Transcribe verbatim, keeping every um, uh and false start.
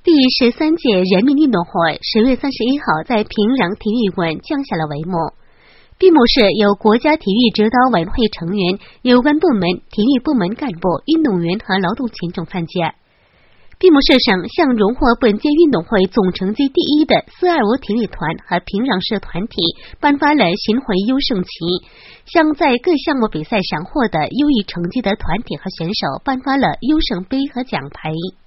第十三届人民运动会十月三十一号在平壤体育馆降下了帷幕。闭幕式由国家体育指导委员会成员、有关部门、体育部门干部、运动员和劳动群众参加。闭幕式上，向荣获本届运动会总成绩第一的四二五体育团和平壤市团体颁发了巡回优胜旗，向在各项目比赛上获得优异成绩的团体和选手颁发了优胜杯和奖牌。